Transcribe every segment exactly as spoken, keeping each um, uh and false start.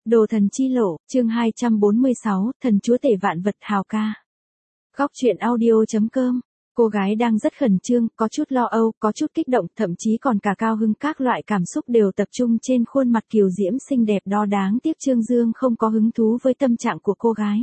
Đồ thần chi lộ, chương hai trăm bốn mươi sáu, thần chúa tể vạn vật hào ca. Góc truyện audio.com. Cô gái đang rất khẩn trương, có chút lo âu, có chút kích động, thậm chí còn cả cao hứng, các loại cảm xúc đều tập trung trên khuôn mặt kiều diễm xinh đẹp đó. Đáng tiếc Trương Dương không có hứng thú với tâm trạng của cô gái.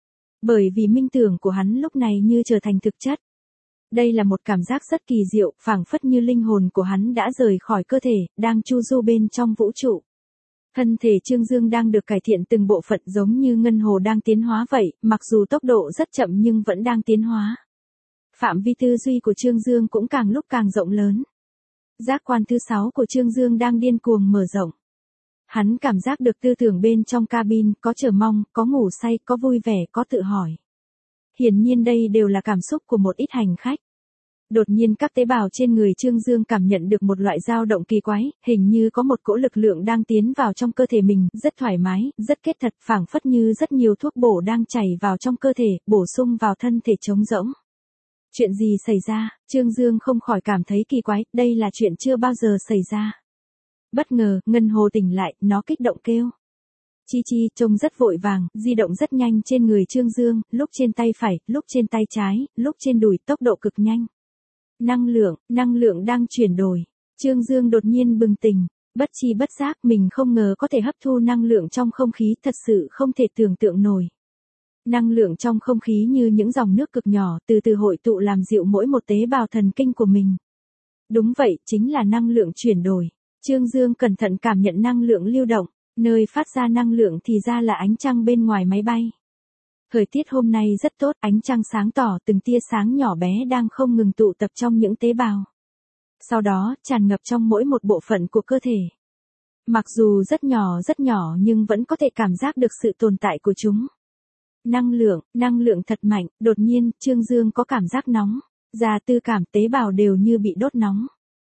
Bởi vì minh tưởng của hắn lúc này như trở thành thực chất. Đây là một cảm giác rất kỳ diệu, phảng phất như linh hồn của hắn đã rời khỏi cơ thể, đang chu du bên trong vũ trụ. Thân thể Trương Dương đang được cải thiện từng bộ phận giống như ngân hồ đang tiến hóa vậy, mặc dù tốc độ rất chậm nhưng vẫn đang tiến hóa. Phạm vi tư duy của Trương Dương cũng càng lúc càng rộng lớn. Giác quan thứ sáu của Trương Dương đang điên cuồng mở rộng. Hắn cảm giác được tư tưởng bên trong cabin, có chờ mong, có ngủ say, có vui vẻ, có tự hỏi. Hiển nhiên đây đều là cảm xúc của một ít hành khách. Đột nhiên các tế bào trên người Trương Dương cảm nhận được một loại dao động kỳ quái, hình như có một cỗ lực lượng đang tiến vào trong cơ thể mình, rất thoải mái, rất kết thật, phảng phất như rất nhiều thuốc bổ đang chảy vào trong cơ thể, bổ sung vào thân thể trống rỗng. Chuyện gì xảy ra? Trương Dương không khỏi cảm thấy kỳ quái, đây là chuyện chưa bao giờ xảy ra. Bất ngờ, ngân hồ tỉnh lại, nó kích động kêu. Chi chi, trông rất vội vàng, di động rất nhanh trên người Trương Dương, lúc trên tay phải, lúc trên tay trái, lúc trên đùi, tốc độ cực nhanh. Năng lượng, năng lượng đang chuyển đổi. Trương Dương đột nhiên bừng tỉnh, bất chi bất giác mình không ngờ có thể hấp thu năng lượng trong không khí, thật sự không thể tưởng tượng nổi. Năng lượng trong không khí như những dòng nước cực nhỏ, từ từ hội tụ làm dịu mỗi một tế bào thần kinh của mình. Đúng vậy, chính là năng lượng chuyển đổi. Trương Dương cẩn thận cảm nhận năng lượng lưu động, nơi phát ra năng lượng thì ra là ánh trăng bên ngoài máy bay. Thời tiết hôm nay rất tốt, ánh trăng sáng tỏ, từng tia sáng nhỏ bé đang không ngừng tụ tập trong những tế bào. Sau đó, tràn ngập trong mỗi một bộ phận của cơ thể. Mặc dù rất nhỏ rất nhỏ nhưng vẫn có thể cảm giác được sự tồn tại của chúng. Năng lượng, năng lượng thật mạnh, đột nhiên, Trương Dương có cảm giác nóng. Da tư cảm, tế bào đều như bị đốt nóng.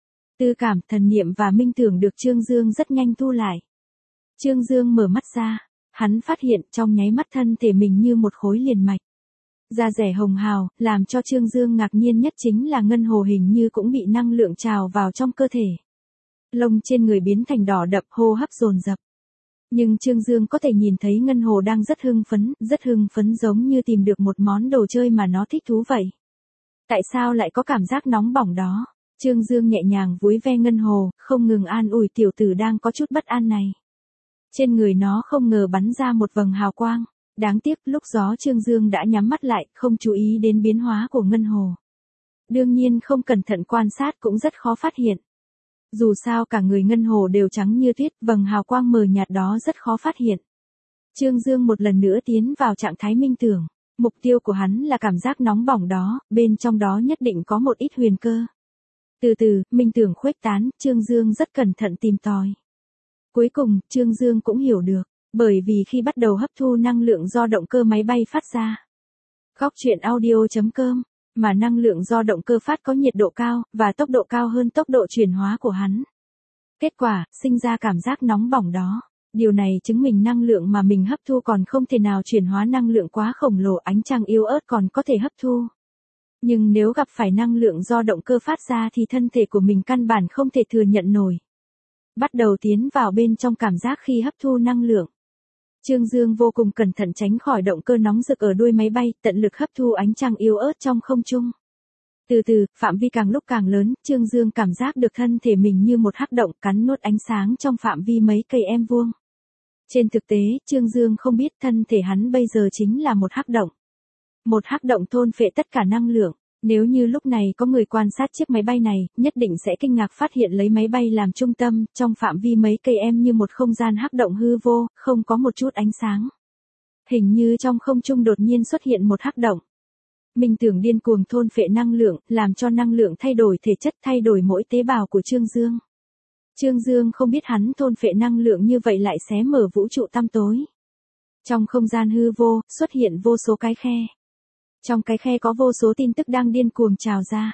Tư cảm, thần niệm và minh tưởng được Trương Dương rất nhanh thu lại. Trương Dương mở mắt ra. Hắn phát hiện trong nháy mắt thân thể mình như một khối liền mạch. Da rẻ hồng hào, làm cho Trương Dương ngạc nhiên nhất chính là ngân hồ hình như cũng bị năng lượng trào vào trong cơ thể. Lông trên người biến thành đỏ đậm, hô hấp dồn dập. Nhưng Trương Dương có thể nhìn thấy ngân hồ đang rất hưng phấn, rất hưng phấn giống như tìm được một món đồ chơi mà nó thích thú vậy. Tại sao lại có cảm giác nóng bỏng đó? Trương Dương nhẹ nhàng vúi ve ngân hồ, không ngừng an ủi tiểu tử đang có chút bất an này. Trên người nó không ngờ bắn ra một vầng hào quang. Đáng tiếc lúc gió Trương Dương đã nhắm mắt lại, không chú ý đến biến hóa của ngân hồ. Đương nhiên không cẩn thận quan sát cũng rất khó phát hiện. Dù sao cả người ngân hồ đều trắng như tuyết, vầng hào quang mờ nhạt đó rất khó phát hiện. Trương Dương một lần nữa tiến vào trạng thái minh tưởng. Mục tiêu của hắn là cảm giác nóng bỏng đó, bên trong đó nhất định có một ít huyền cơ. Từ từ, minh tưởng khuếch tán, Trương Dương rất cẩn thận tìm tòi. Cuối cùng, Trương Dương cũng hiểu được, bởi vì khi bắt đầu hấp thu năng lượng do động cơ máy bay phát ra. Góc truyện audio.com, mà năng lượng do động cơ phát có nhiệt độ cao, và tốc độ cao hơn tốc độ chuyển hóa của hắn. Kết quả, sinh ra cảm giác nóng bỏng đó. Điều này chứng minh năng lượng mà mình hấp thu còn không thể nào chuyển hóa năng lượng quá khổng lồ, ánh trăng yếu ớt còn có thể hấp thu. Nhưng nếu gặp phải năng lượng do động cơ phát ra thì thân thể của mình căn bản không thể thừa nhận nổi. Bắt đầu tiến vào bên trong cảm giác khi hấp thu năng lượng. Trương Dương vô cùng cẩn thận tránh khỏi động cơ nóng rực ở đuôi máy bay, tận lực hấp thu ánh trăng yếu ớt trong không trung. Từ từ, phạm vi càng lúc càng lớn, Trương Dương cảm giác được thân thể mình như một hắc động cắn nuốt ánh sáng trong phạm vi mấy cây em vuông. Trên thực tế, Trương Dương không biết thân thể hắn bây giờ chính là một hắc động. Một hắc động thôn phệ tất cả năng lượng. Nếu như lúc này có người quan sát chiếc máy bay này, nhất định sẽ kinh ngạc phát hiện lấy máy bay làm trung tâm, trong phạm vi mấy cây em như một không gian hắc động hư vô, không có một chút ánh sáng. Hình như trong không trung đột nhiên xuất hiện một hắc động. Minh tưởng điên cuồng thôn phệ năng lượng, làm cho năng lượng thay đổi thể chất, thay đổi mỗi tế bào của Trương Dương. Trương Dương không biết hắn thôn phệ năng lượng như vậy lại xé mở vũ trụ tăm tối. Trong không gian hư vô, xuất hiện vô số cái khe. Trong cái khe có vô số tin tức đang điên cuồng trào ra.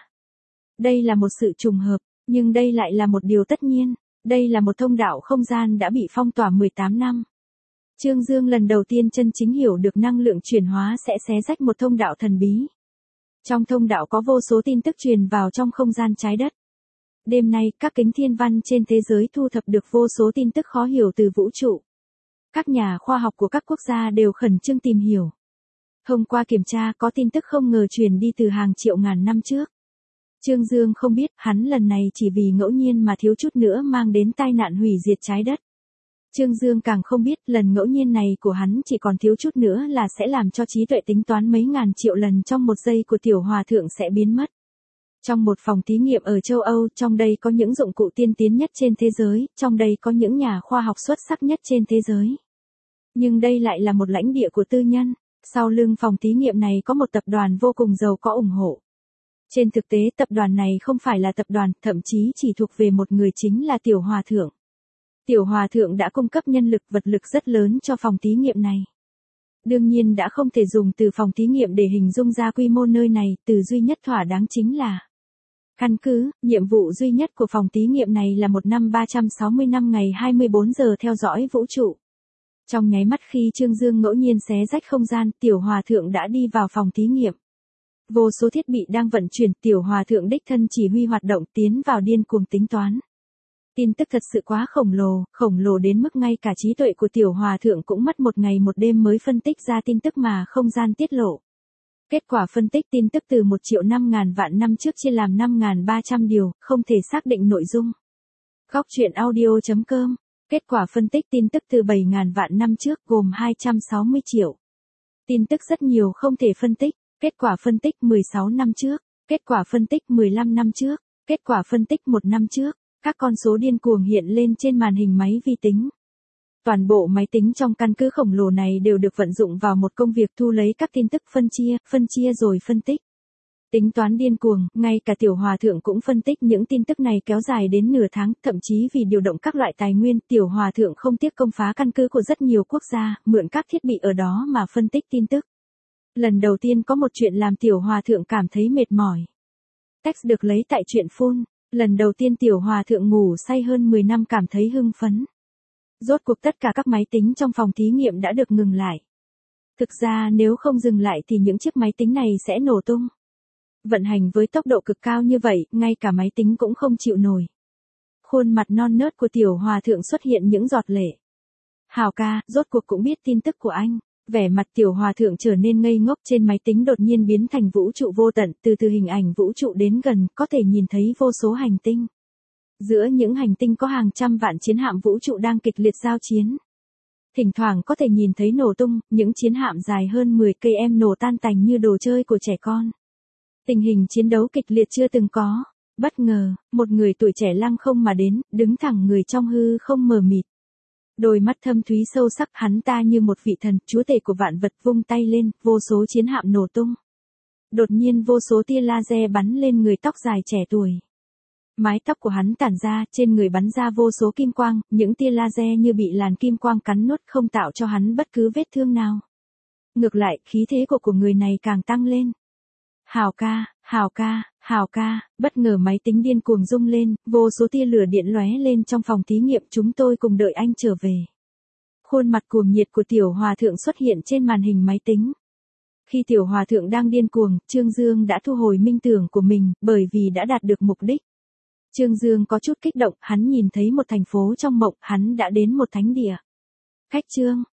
Đây là một sự trùng hợp, nhưng đây lại là một điều tất nhiên. Đây là một thông đạo không gian đã bị phong tỏa mười tám năm. Trương Dương lần đầu tiên chân chính hiểu được năng lượng chuyển hóa sẽ xé rách một thông đạo thần bí. Trong thông đạo có vô số tin tức truyền vào trong không gian trái đất. Đêm nay, các kính thiên văn trên thế giới thu thập được vô số tin tức khó hiểu từ vũ trụ. Các nhà khoa học của các quốc gia đều khẩn trương tìm hiểu. Hôm qua kiểm tra có tin tức không ngờ truyền đi từ hàng triệu ngàn năm trước. Trương Dương không biết, hắn lần này chỉ vì ngẫu nhiên mà thiếu chút nữa mang đến tai nạn hủy diệt trái đất. Trương Dương càng không biết, lần ngẫu nhiên này của hắn chỉ còn thiếu chút nữa là sẽ làm cho trí tuệ tính toán mấy ngàn triệu lần trong một giây của tiểu hòa thượng sẽ biến mất. Trong một phòng thí nghiệm ở châu Âu, trong đây có những dụng cụ tiên tiến nhất trên thế giới, trong đây có những nhà khoa học xuất sắc nhất trên thế giới. Nhưng đây lại là một lãnh địa của tư nhân. Sau lưng phòng thí nghiệm này có một tập đoàn vô cùng giàu có ủng hộ. Trên thực tế tập đoàn này không phải là tập đoàn, thậm chí chỉ thuộc về một người, chính là Tiểu Hòa Thượng. Tiểu Hòa Thượng đã cung cấp nhân lực vật lực rất lớn cho phòng thí nghiệm này. Đương nhiên đã không thể dùng từ phòng thí nghiệm để hình dung ra quy mô nơi này, từ duy nhất thỏa đáng chính là căn cứ. Nhiệm vụ duy nhất của phòng thí nghiệm này là một năm ba trăm sáu mươi năm ngày hai mươi bốn giờ theo dõi vũ trụ. Trong nháy mắt khi Trương Dương ngẫu nhiên xé rách không gian, Tiểu Hòa Thượng đã đi vào phòng thí nghiệm. Vô số thiết bị đang vận chuyển, Tiểu Hòa Thượng đích thân chỉ huy hoạt động, tiến vào điên cuồng tính toán. Tin tức thật sự quá khổng lồ, khổng lồ đến mức ngay cả trí tuệ của Tiểu Hòa Thượng cũng mất một ngày một đêm mới phân tích ra tin tức mà không gian tiết lộ. Kết quả phân tích tin tức từ một triệu năm ngàn vạn năm trước chia làm năm nghìn ba trăm điều, không thể xác định nội dung. Góc truyện audio chấm com. Kết quả phân tích tin tức từ bảy nghìn vạn năm trước gồm hai trăm sáu mươi triệu. Tin tức rất nhiều không thể phân tích. Kết quả phân tích mười sáu năm trước. Kết quả phân tích mười lăm năm trước. Kết quả phân tích một năm trước. Các con số điên cuồng hiện lên trên màn hình máy vi tính. Toàn bộ máy tính trong căn cứ khổng lồ này đều được vận dụng vào một công việc thu lấy các tin tức, phân chia, phân chia rồi phân tích. Tính toán điên cuồng, ngay cả Tiểu Hòa Thượng cũng phân tích những tin tức này kéo dài đến nửa tháng, thậm chí vì điều động các loại tài nguyên, Tiểu Hòa Thượng không tiếc công phá căn cứ của rất nhiều quốc gia, mượn các thiết bị ở đó mà phân tích tin tức. Lần đầu tiên có một chuyện làm Tiểu Hòa Thượng cảm thấy mệt mỏi. Text được lấy tại truyện Phun. Lần đầu tiên Tiểu Hòa Thượng ngủ say hơn mười năm cảm thấy hưng phấn. Rốt cuộc tất cả các máy tính trong phòng thí nghiệm đã được ngừng lại. Thực ra nếu không dừng lại thì những chiếc máy tính này sẽ nổ tung. Vận hành với tốc độ cực cao như vậy, ngay cả máy tính cũng không chịu nổi. Khuôn mặt non nớt của Tiểu Hòa Thượng xuất hiện những giọt lệ. Hào ca, rốt cuộc cũng biết tin tức của anh. Vẻ mặt Tiểu Hòa Thượng trở nên ngây ngốc, trên máy tính đột nhiên biến thành vũ trụ vô tận, từ từ hình ảnh vũ trụ đến gần, có thể nhìn thấy vô số hành tinh. Giữa những hành tinh có hàng trăm vạn chiến hạm vũ trụ đang kịch liệt giao chiến. Thỉnh thoảng có thể nhìn thấy nổ tung, những chiến hạm dài hơn mười cây em nổ tan tành như đồ chơi của trẻ con. Tình hình chiến đấu kịch liệt chưa từng có. Bất ngờ, một người tuổi trẻ lăng không mà đến, đứng thẳng người trong hư không mờ mịt. Đôi mắt thâm thúy sâu sắc, hắn ta như một vị thần, chúa tể của vạn vật, vung tay lên, vô số chiến hạm nổ tung. Đột nhiên vô số tia laser bắn lên người tóc dài trẻ tuổi. Mái tóc của hắn tản ra, trên người bắn ra vô số kim quang, những tia laser như bị làn kim quang cắn nuốt, không tạo cho hắn bất cứ vết thương nào. Ngược lại, khí thế của của người này càng tăng lên. Hào ca, Hào ca, Hào ca, bất ngờ máy tính điên cuồng rung lên, vô số tia lửa điện lóe lên trong phòng thí nghiệm, chúng tôi cùng đợi anh trở về. Khuôn mặt cuồng nhiệt của Tiểu Hòa Thượng xuất hiện trên màn hình máy tính. Khi Tiểu Hòa Thượng đang điên cuồng, Trương Dương đã thu hồi minh tưởng của mình, bởi vì đã đạt được mục đích. Trương Dương có chút kích động, hắn nhìn thấy một thành phố trong mộng, hắn đã đến một thánh địa. Khách Trương,